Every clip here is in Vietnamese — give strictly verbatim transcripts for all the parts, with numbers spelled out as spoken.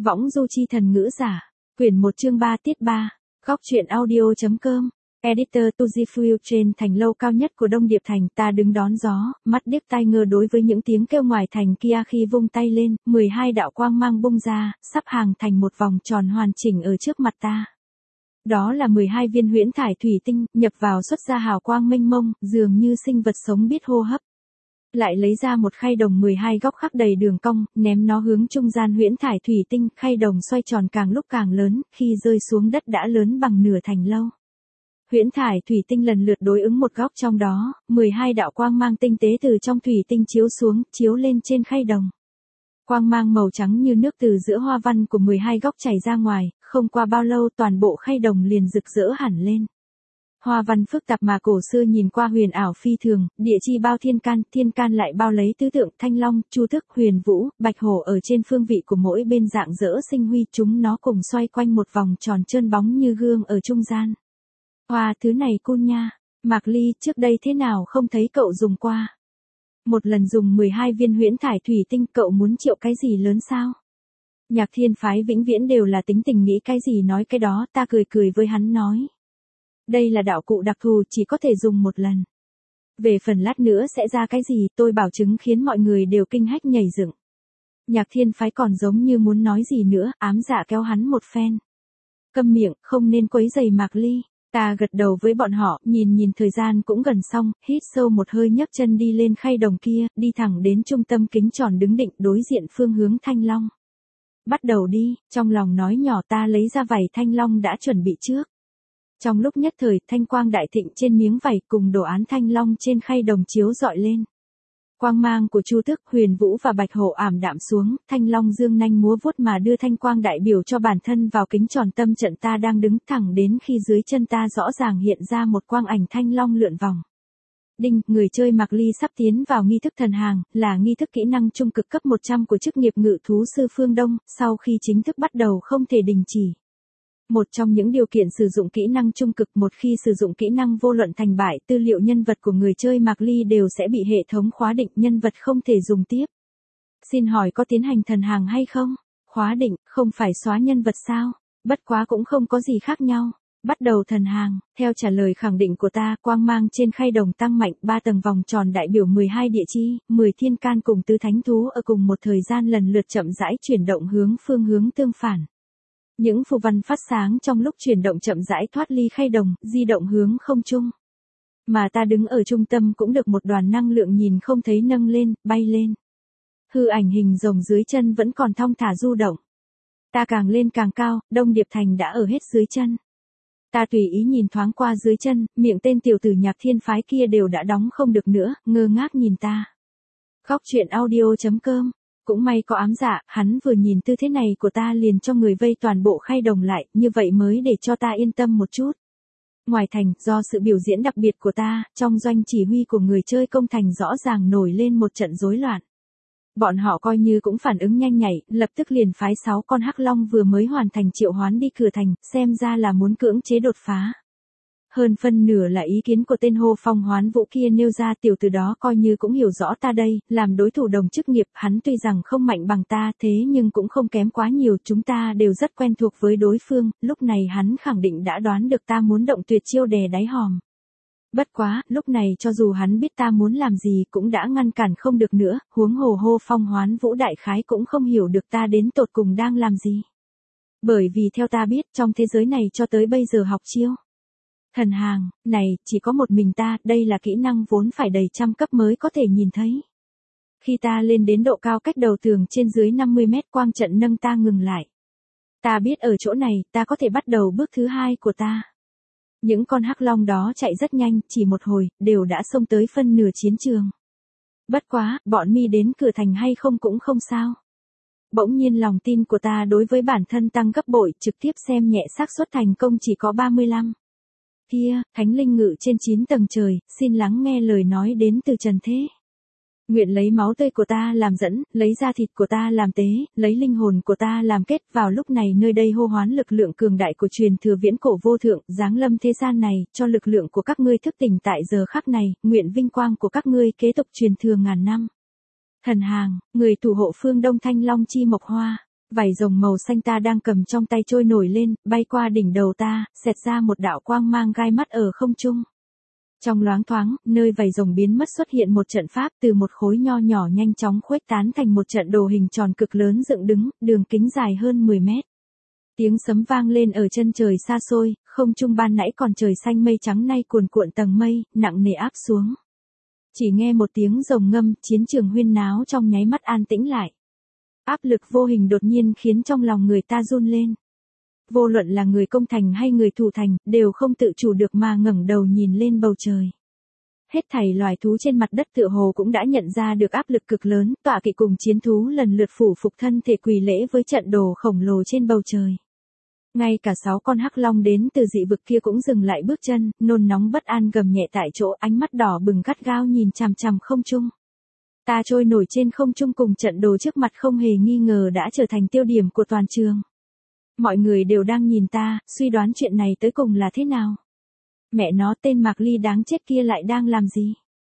Võng du chi thần ngữ giả. Quyển một chương ba tiết ba. Góc truyện audio.com. Editor Tujifuyu trên thành lâu cao nhất của Đông Điệp Thành, ta đứng đón gió, mắt điếc tai ngơ đối với những tiếng kêu ngoài thành kia khi vung tay lên, mười hai đạo quang mang bung ra, sắp hàng thành một vòng tròn hoàn chỉnh ở trước mặt ta. Đó là mười hai viên huyễn thải thủy tinh, nhập vào xuất ra hào quang mênh mông, dường như sinh vật sống biết hô hấp. Lại lấy ra một khay đồng mười hai góc khắc đầy đường cong, ném nó hướng trung gian huyễn thải thủy tinh, khay đồng xoay tròn càng lúc càng lớn, khi rơi xuống đất đã lớn bằng nửa thành lâu. Huyễn thải thủy tinh lần lượt đối ứng một góc trong đó, mười hai đạo quang mang tinh tế từ trong thủy tinh chiếu xuống, chiếu lên trên khay đồng. Quang mang màu trắng như nước từ giữa hoa văn của mười hai góc chảy ra ngoài, không qua bao lâu toàn bộ khay đồng liền rực rỡ hẳn lên. Hoa văn phức tạp mà cổ xưa nhìn qua huyền ảo phi thường, địa chi bao thiên can, thiên can lại bao lấy tứ tượng thanh long, chu tước, huyền vũ, bạch hổ ở trên phương vị của mỗi bên dạng dỡ sinh huy, chúng nó cùng xoay quanh một vòng tròn trơn bóng như gương ở trung gian. Hoa, thứ này cool nha. Mạc Ly, trước đây thế nào không thấy cậu dùng qua. Một lần dùng mười hai viên huyễn thải thủy tinh, cậu muốn triệu cái gì lớn sao? Nhạc Thiên phái vĩnh viễn đều là tính tình nghĩ cái gì nói cái đó, ta cười cười với hắn nói. Đây là đạo cụ đặc thù, chỉ có thể dùng một lần. Về phần lát nữa sẽ ra cái gì, tôi bảo chứng khiến mọi người đều kinh hách nhảy dựng. Nhạc Thiên phái còn giống như muốn nói gì nữa, ám dạ kéo hắn một phen. Câm miệng, không nên quấy rầy Mạc Ly. Ta gật đầu với bọn họ, nhìn nhìn thời gian cũng gần xong, hít sâu một hơi nhấc chân đi lên khay đồng kia, đi thẳng đến trung tâm kính tròn đứng định đối diện phương hướng thanh long. Bắt đầu đi, trong lòng nói nhỏ, ta lấy ra vảy thanh long đã chuẩn bị trước. Trong lúc nhất thời, thanh quang đại thịnh trên miếng vảy cùng đồ án thanh long trên khay đồng chiếu rọi lên. Quang mang của Chu Tước, Huyền Vũ và Bạch Hổ ảm đạm xuống, thanh long dương nanh múa vuốt mà đưa thanh quang đại biểu cho bản thân vào kính tròn tâm trận ta đang đứng, thẳng đến khi dưới chân ta rõ ràng hiện ra một quang ảnh thanh long lượn vòng. Đinh, người chơi Mạc Ly sắp tiến vào nghi thức thần hàng, là nghi thức kỹ năng trung cực cấp một trăm của chức nghiệp ngự thú sư phương Đông, sau khi chính thức bắt đầu không thể đình chỉ. Một trong những điều kiện sử dụng kỹ năng trung cực, một khi sử dụng kỹ năng vô luận thành bại, tư liệu nhân vật của người chơi Mạc Ly đều sẽ bị hệ thống khóa định, nhân vật không thể dùng tiếp. Xin hỏi có tiến hành thần hàng hay không? Khóa định, không phải xóa nhân vật sao? Bất quá cũng không có gì khác nhau. Bắt đầu thần hàng, theo trả lời khẳng định của ta, quang mang trên khay đồng tăng mạnh, ba tầng vòng tròn đại biểu mười hai địa chi, mười thiên can cùng tứ thánh thú ở cùng một thời gian lần lượt chậm rãi chuyển động hướng phương hướng tương phản. Những phù văn phát sáng trong lúc chuyển động chậm rãi thoát ly khay đồng, di động hướng không trung. Mà ta đứng ở trung tâm cũng được một đoàn năng lượng nhìn không thấy nâng lên, bay lên. Hư ảnh hình rồng dưới chân vẫn còn thong thả du động. Ta càng lên càng cao, Đông Điệp Thành đã ở hết dưới chân. Ta tùy ý nhìn thoáng qua dưới chân, miệng tên tiểu tử Nhạc Thiên phái kia đều đã đóng không được nữa, ngơ ngác nhìn ta. Góc truyện audio.com. Cũng may có ám dạ, hắn vừa nhìn tư thế này của ta liền cho người vây toàn bộ khay đồng lại, như vậy mới để cho ta yên tâm một chút. Ngoài thành, do sự biểu diễn đặc biệt của ta, trong doanh chỉ huy của người chơi công thành rõ ràng nổi lên một trận rối loạn. Bọn họ coi như cũng phản ứng nhanh nhạy, lập tức liền phái sáu con hắc long vừa mới hoàn thành triệu hoán đi cửa thành, xem ra là muốn cưỡng chế đột phá. Hơn phân nửa là ý kiến của tên hô phong hoán vũ kia nêu ra, tiểu từ đó coi như cũng hiểu rõ ta đây, làm đối thủ đồng chức nghiệp, hắn tuy rằng không mạnh bằng ta thế nhưng cũng không kém quá nhiều, chúng ta đều rất quen thuộc với đối phương, lúc này hắn khẳng định đã đoán được ta muốn động tuyệt chiêu đè đáy hòm. Bất quá, lúc này cho dù hắn biết ta muốn làm gì cũng đã ngăn cản không được nữa, huống hồ hô phong hoán vũ đại khái cũng không hiểu được ta đến tột cùng đang làm gì. Bởi vì theo ta biết, trong thế giới này cho tới bây giờ học chiêu thần hàng, này, chỉ có một mình ta, đây là kỹ năng vốn phải đầy trăm cấp mới có thể nhìn thấy. Khi ta lên đến độ cao cách đầu tường trên dưới năm mươi mét, quang trận nâng ta ngừng lại. Ta biết ở chỗ này, ta có thể bắt đầu bước thứ hai của ta. Những con hắc long đó chạy rất nhanh, chỉ một hồi, đều đã xông tới phân nửa chiến trường. Bất quá, bọn mi đến cửa thành hay không cũng không sao. Bỗng nhiên lòng tin của ta đối với bản thân tăng gấp bội, trực tiếp xem nhẹ xác suất thành công chỉ có ba mươi lăm. Kia, thánh linh ngự trên chín tầng trời, xin lắng nghe lời nói đến từ trần thế. Nguyện lấy máu tươi của ta làm dẫn, lấy da thịt của ta làm tế, lấy linh hồn của ta làm kết. Vào lúc này nơi đây hô hoán lực lượng cường đại của truyền thừa viễn cổ vô thượng, giáng lâm thế gian này, cho lực lượng của các ngươi thức tỉnh tại giờ khắc này, nguyện vinh quang của các ngươi kế tục truyền thừa ngàn năm. Thần hàng, người thủ hộ phương Đông Thanh Long chi mộc hoa. Vảy rồng màu xanh ta đang cầm trong tay trôi nổi lên, bay qua đỉnh đầu ta, xẹt ra một đạo quang mang gai mắt ở không trung. Trong loáng thoáng, nơi vảy rồng biến mất xuất hiện một trận pháp, từ một khối nho nhỏ nhanh chóng khuếch tán thành một trận đồ hình tròn cực lớn dựng đứng, đường kính dài hơn mười mét. Tiếng sấm vang lên ở chân trời xa xôi, không trung ban nãy còn trời xanh mây trắng nay cuồn cuộn tầng mây, nặng nề áp xuống. Chỉ nghe một tiếng rồng ngâm, chiến trường huyên náo trong nháy mắt an tĩnh lại. Áp lực vô hình đột nhiên khiến trong lòng người ta run lên. Vô luận là người công thành hay người thủ thành, đều không tự chủ được mà ngẩng đầu nhìn lên bầu trời. Hết thảy loài thú trên mặt đất tựa hồ cũng đã nhận ra được áp lực cực lớn, tọa kỵ cùng chiến thú lần lượt phủ phục thân thể quỳ lễ với trận đồ khổng lồ trên bầu trời. Ngay cả sáu con hắc long đến từ dị vực kia cũng dừng lại bước chân, nôn nóng bất an gầm nhẹ tại chỗ, ánh mắt đỏ bừng gắt gao nhìn chằm chằm không trung. Ta trôi nổi trên không trung cùng trận đồ trước mặt không hề nghi ngờ đã trở thành tiêu điểm của toàn trường. Mọi người đều đang nhìn ta, suy đoán chuyện này tới cùng là thế nào. Mẹ nó, tên Mạc Ly đáng chết kia lại đang làm gì?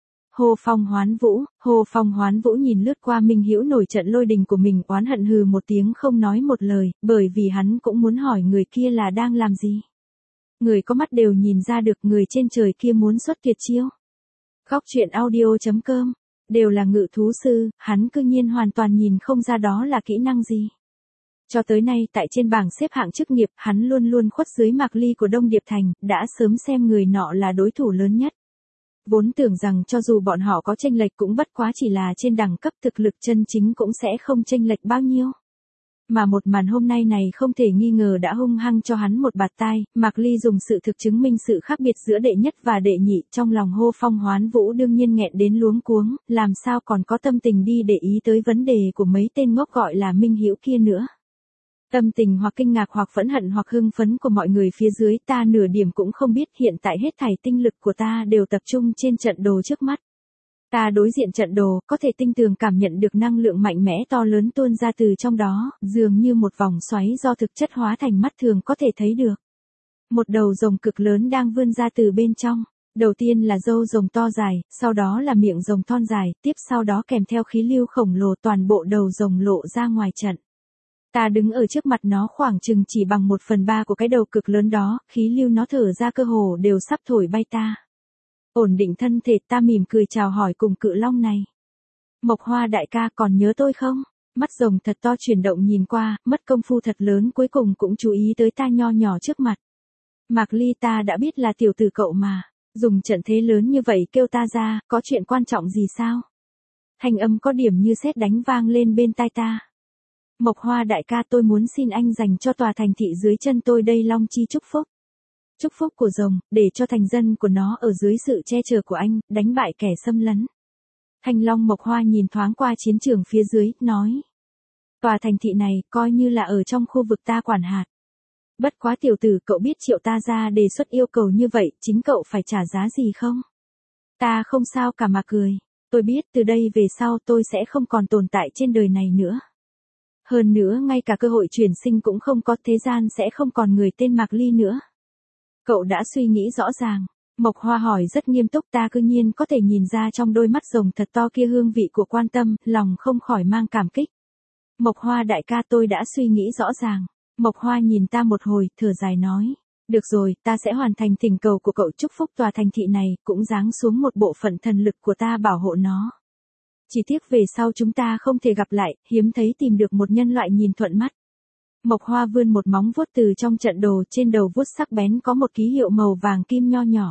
Hồ Phong Hoán Vũ, Hồ Phong Hoán Vũ nhìn lướt qua Minh Hữu nổi trận lôi đình của mình, oán hận hừ một tiếng không nói một lời, bởi vì hắn cũng muốn hỏi người kia là đang làm gì. Người có mắt đều nhìn ra được người trên trời kia muốn xuất tuyệt chiêu. Góc truyện audio chấm com, đều là ngự thú sư, hắn cư nhiên hoàn toàn nhìn không ra đó là kỹ năng gì. Cho tới nay tại trên bảng xếp hạng chức nghiệp, hắn luôn luôn khuất dưới Mạc Ly của Đông Điệp Thành, đã sớm xem người nọ là đối thủ lớn nhất. Vốn tưởng rằng cho dù bọn họ có chênh lệch cũng bất quá chỉ là trên đẳng cấp thực lực chân chính cũng sẽ không chênh lệch bao nhiêu. Mà một màn hôm nay này không thể nghi ngờ đã hung hăng cho hắn một bạt tai, Mạc Ly dùng sự thực chứng minh sự khác biệt giữa đệ nhất và đệ nhị, trong lòng Hồ Phong Hoán Vũ đương nhiên nghẹn đến luống cuống, làm sao còn có tâm tình đi để ý tới vấn đề của mấy tên ngốc gọi là Minh Hữu kia nữa. Tâm tình hoặc kinh ngạc hoặc phẫn hận hoặc hưng phấn của mọi người phía dưới ta nửa điểm cũng không biết, hiện tại hết thảy tinh lực của ta đều tập trung trên trận đồ trước mắt. Ta đối diện trận đồ, có thể tinh tường cảm nhận được năng lượng mạnh mẽ to lớn tuôn ra từ trong đó, dường như một vòng xoáy do thực chất hóa thành mắt thường có thể thấy được. Một đầu rồng cực lớn đang vươn ra từ bên trong. Đầu tiên là râu rồng to dài, sau đó là miệng rồng thon dài, tiếp sau đó kèm theo khí lưu khổng lồ, toàn bộ đầu rồng lộ ra ngoài trận. Ta đứng ở trước mặt nó khoảng chừng chỉ bằng một phần ba của cái đầu cực lớn đó, khí lưu nó thở ra cơ hồ đều sắp thổi bay ta. Ổn định thân thể, ta mỉm cười chào hỏi cùng cự long này. Mộc Hoa đại ca còn nhớ tôi không? Mắt rồng thật to chuyển động nhìn qua, mất công phu thật lớn cuối cùng cũng chú ý tới ta nho nhỏ trước mặt. Mạc Ly, ta đã biết là tiểu tử cậu mà, dùng trận thế lớn như vậy kêu ta ra, có chuyện quan trọng gì sao? Thanh âm có điểm như sét đánh vang lên bên tai ta. Mộc Hoa đại ca, tôi muốn xin anh dành cho tòa thành thị dưới chân tôi đây long chi chúc phúc. Chúc phúc của rồng, để cho thành dân của nó ở dưới sự che chở của anh, đánh bại kẻ xâm lấn. Thanh Long Mộc Hoa nhìn thoáng qua chiến trường phía dưới, nói. Tòa thành thị này, coi như là ở trong khu vực ta quản hạt. Bất quá tiểu tử, cậu biết triệu ta ra đề xuất yêu cầu như vậy, chính cậu phải trả giá gì không? Ta không sao cả mà cười. Tôi biết từ đây về sau tôi sẽ không còn tồn tại trên đời này nữa. Hơn nữa ngay cả cơ hội chuyển sinh cũng không có, thế gian sẽ không còn người tên Mạc Ly nữa. Cậu đã suy nghĩ rõ ràng. Mộc Hoa hỏi rất nghiêm túc, ta cư nhiên có thể nhìn ra trong đôi mắt rồng thật to kia hương vị của quan tâm, lòng không khỏi mang cảm kích. Mộc Hoa đại ca, tôi đã suy nghĩ rõ ràng. Mộc Hoa nhìn ta một hồi, thở dài nói. Được rồi, ta sẽ hoàn thành thỉnh cầu của cậu, chúc phúc tòa thành thị này, cũng giáng xuống một bộ phận thần lực của ta bảo hộ nó. Chỉ tiếc về sau chúng ta không thể gặp lại, hiếm thấy tìm được một nhân loại nhìn thuận mắt. Mộc Hoa vươn một móng vuốt từ trong trận đồ, trên đầu vuốt sắc bén có một ký hiệu màu vàng kim nho nhỏ.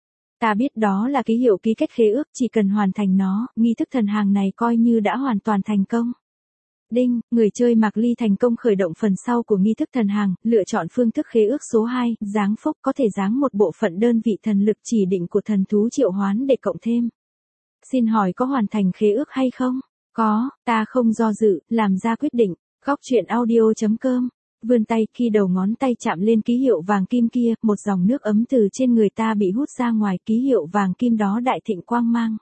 Ta biết đó là ký hiệu ký kết khế ước, chỉ cần hoàn thành nó, nghi thức thần hàng này coi như đã hoàn toàn thành công. Đinh, người chơi Mạc Ly thành công khởi động phần sau của nghi thức thần hàng, lựa chọn phương thức khế ước số hai, giáng phúc, có thể giáng một bộ phận đơn vị thần lực chỉ định của thần thú triệu hoán để cộng thêm. Xin hỏi có hoàn thành khế ước hay không? Có, ta không do dự, làm ra quyết định. Góc truyện audio chấm com, vươn tay, khi đầu ngón tay chạm lên ký hiệu vàng kim kia, một dòng nước ấm từ trên người ta bị hút ra ngoài, ký hiệu vàng kim đó đại thịnh quang mang.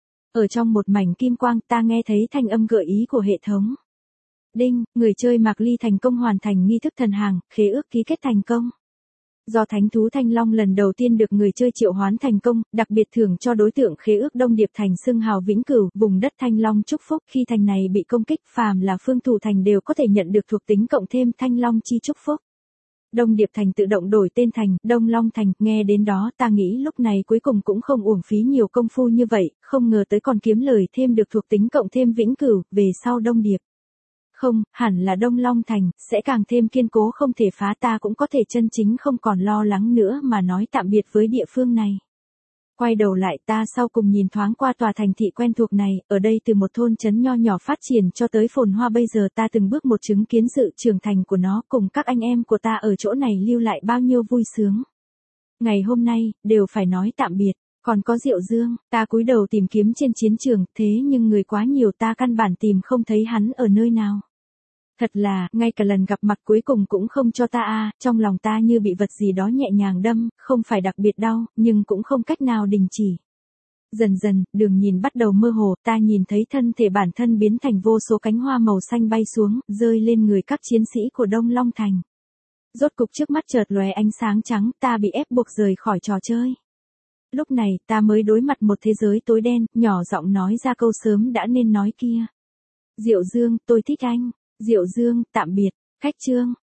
Ở trong một mảnh kim quang, ta nghe thấy thanh âm gợi ý của hệ thống. Đinh, người chơi Mạc Ly thành công hoàn thành nghi thức thần hàng, khế ước ký kết thành công. Do thánh thú Thanh Long lần đầu tiên được người chơi triệu hoán thành công, đặc biệt thưởng cho đối tượng khế ước Đông Điệp Thành xưng hào vĩnh cửu, vùng đất Thanh Long chúc phúc. Khi thành này bị công kích, phàm là phương thủ thành đều có thể nhận được thuộc tính cộng thêm Thanh Long chi chúc phúc. Đông Điệp Thành tự động đổi tên thành Đông Long Thành, nghe đến đó ta nghĩ lúc này cuối cùng cũng không uổng phí nhiều công phu như vậy, không ngờ tới còn kiếm lời thêm được thuộc tính cộng thêm vĩnh cửu, về sau Đông Điệp. Không, hẳn là Đông Long Thành, sẽ càng thêm kiên cố không thể phá, ta cũng có thể chân chính không còn lo lắng nữa mà nói tạm biệt với địa phương này. Quay đầu lại ta sau cùng nhìn thoáng qua tòa thành thị quen thuộc này, ở đây từ một thôn trấn nho nhỏ phát triển cho tới phồn hoa bây giờ ta từng bước một chứng kiến sự trưởng thành của nó, cùng các anh em của ta ở chỗ này lưu lại bao nhiêu vui sướng. Ngày hôm nay, đều phải nói tạm biệt, còn có Diệu Dương, ta cúi đầu tìm kiếm trên chiến trường, thế nhưng người quá nhiều ta căn bản tìm không thấy hắn ở nơi nào. Thật là, ngay cả lần gặp mặt cuối cùng cũng không cho ta a, trong lòng ta như bị vật gì đó nhẹ nhàng đâm, không phải đặc biệt đau, nhưng cũng không cách nào đình chỉ. Dần dần, đường nhìn bắt đầu mơ hồ, ta nhìn thấy thân thể bản thân biến thành vô số cánh hoa màu xanh bay xuống, rơi lên người các chiến sĩ của Đông Long Thành. Rốt cục trước mắt chợt lóe ánh sáng trắng, ta bị ép buộc rời khỏi trò chơi. Lúc này, ta mới đối mặt một thế giới tối đen, nhỏ giọng nói ra câu sớm đã nên nói kia. Diệu Dương, tôi thích anh. Diệu Dương, tạm biệt. Khách chương.